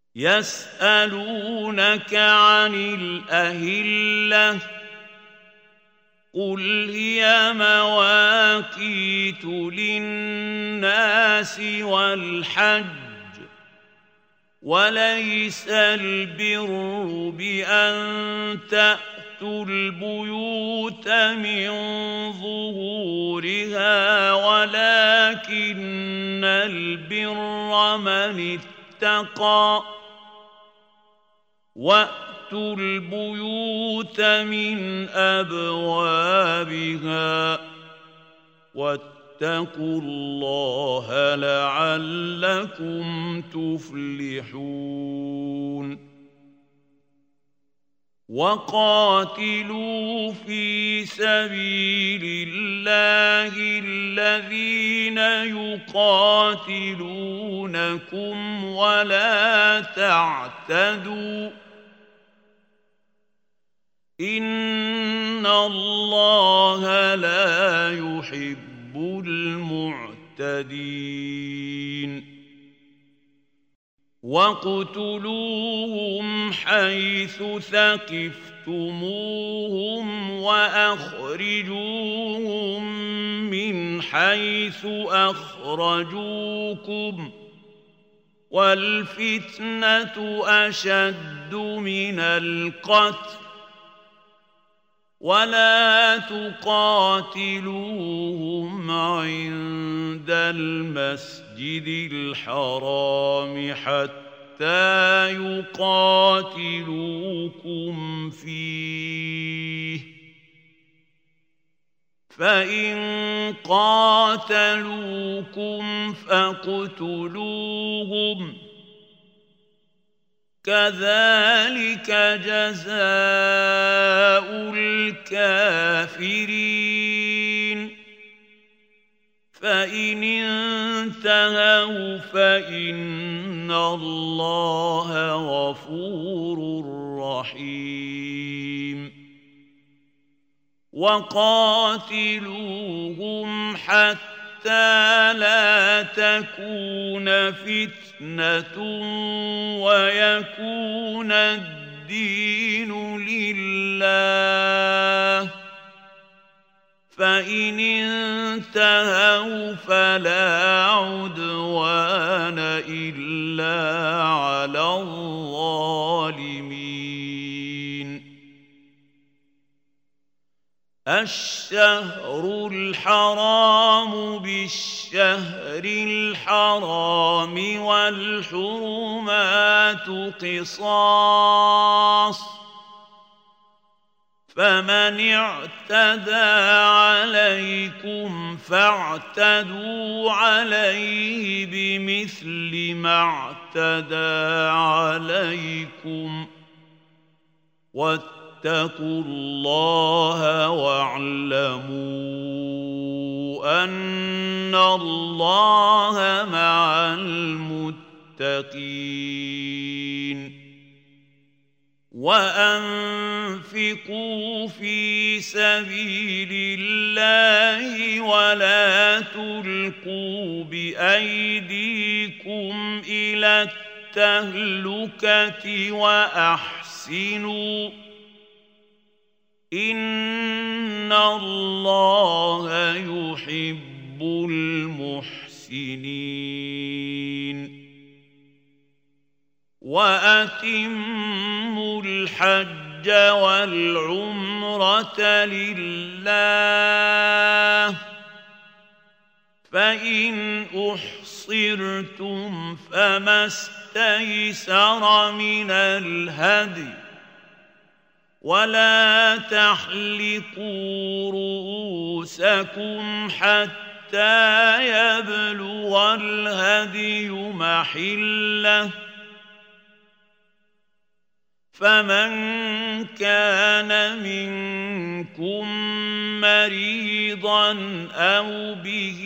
يسألونك عن الأهلة قل هي مواقيت للناس والحج وليس البر بأن تأتوا البيوت من ظهورها ولكن البر من اتقى وأتوا البيوت من أبوابها واتقوا الله لعلكم تفلحون وقاتلوا في سبيل الله الذين يقاتلونكم ولا تعتدوا إن الله لا يحب المعتدين واقتلوهم حيث ثقفتموهم وأخرجوهم من حيث أخرجوكم والفتنة أشد من القتل ولا تقاتلوهم عند المسجد الحرام حتى يقاتلوكم فيه فإن قاتلوكم فاقتلوهم كذلك جزاء الكافرين فإن انتهوا فإن الله غفور رحيم وقاتلوهم حتى لا تكون فتنة ويكون الدين لله فإن انتهوا فلا عدوان إلا على الظالمين الشهر الحرام بالشهر الحرام والحرمات قصاص فمن اعتدى عليكم فاعتدوا عليه بمثل ما اعتدى عليكم واتقوا الله واعلموا أن الله مع المتقين وأنفقوا في سبيل الله ولا تلقوا بأيديكم إلى التهلكة وأحسنوا إن الله يحب المحسنين وأتموا الحج والعمرة لله فإن أحصرتم فما استيسر من الهدي ولا تحلقوا رؤوسكم حتى يبلغ الهدي محله فمن كان منكم مريضا أو به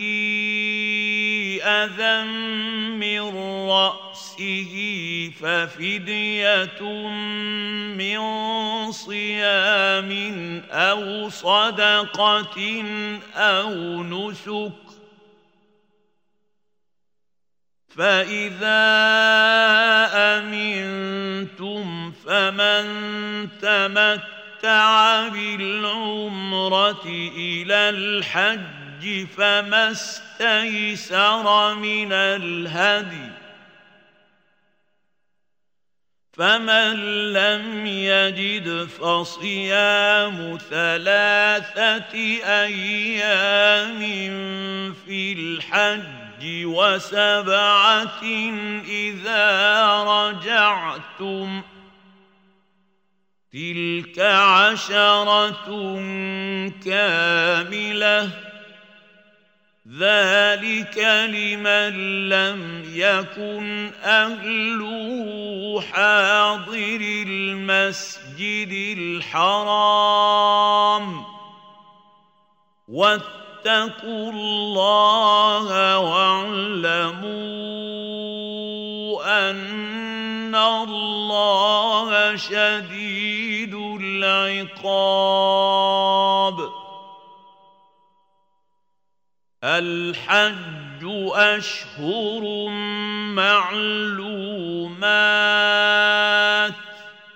أذى من رأسه ففدية من صيام أو صدقة أو نسك فإذا أمنتم الحج فما استيسر من الهدي فمن لم يجد فصيام 3 أيام في الحج و7 إذا رجعتم تلك 10 كاملة ذلك لمن لم يكن أهله حاضر المسجد الحرام واتقوا الله واعلموا أن الله شديد العقاب الحج أشهر معلومات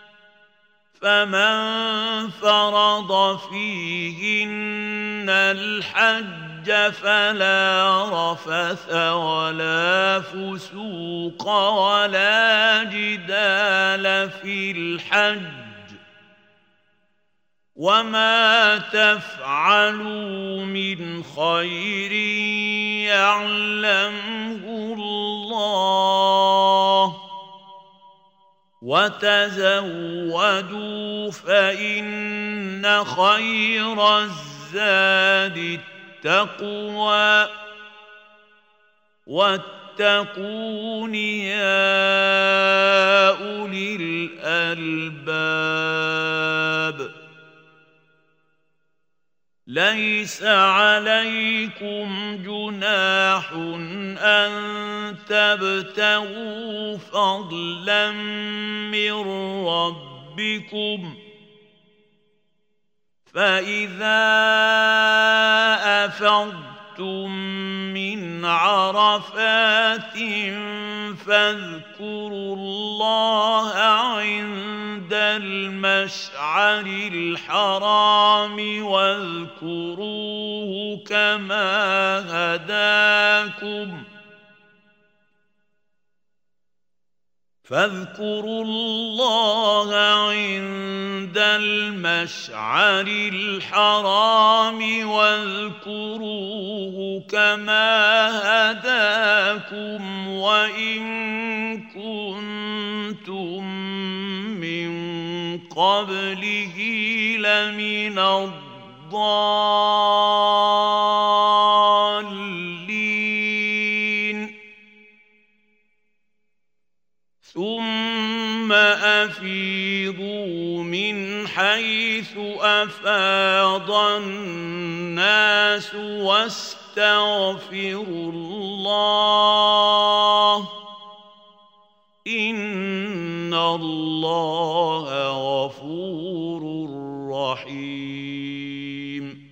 فمن فرض فيهن الحج فلا رفث ولا فسوق ولا جدال في الحج وما تفعلوا من خير يعلمه الله وتزودوا فإن خير الزاد التقوى واتقون يا أولي الألباب ليس عليكم جناح أن تبتغوا فضلا من ربكم فإذا أفضتم من عرفات فاذكروا الله عند المشعر الحرام واذكروه كما هداكم فاذكروا الله عند المشعر الحرام واذكروه كما هداكم وإن كنتم من قبله لمن الضالين ثم أفيضوا من حيث أفاض الناس واستغفروا الله إن الله غفور رحيم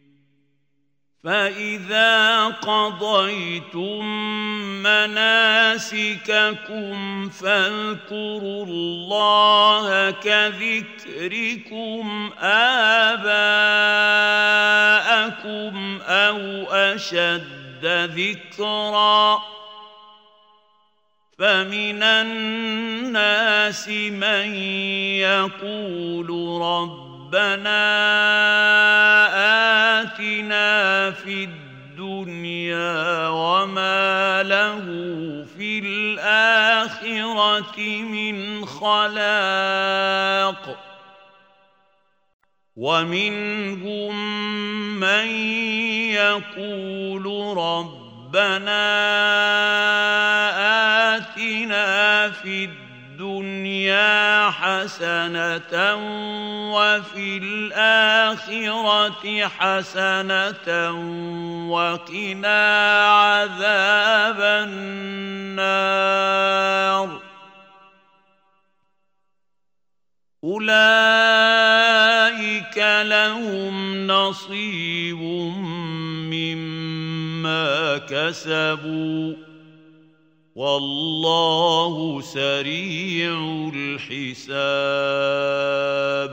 فإذا قضيتم مناسككم فاذكروا الله كذكركم آباءكم أو أشد ذكرًا فمن الناس من يقول ربنا آتنا في الدنيا وما له في الآخرة من خلاق ومنهم من يقول ربنا آتنا في الدنيا حسنة وفي الآخرة حسنة وقنا عذاب النار أولئك لهم نصيب مما كسبوا والله سريع الحساب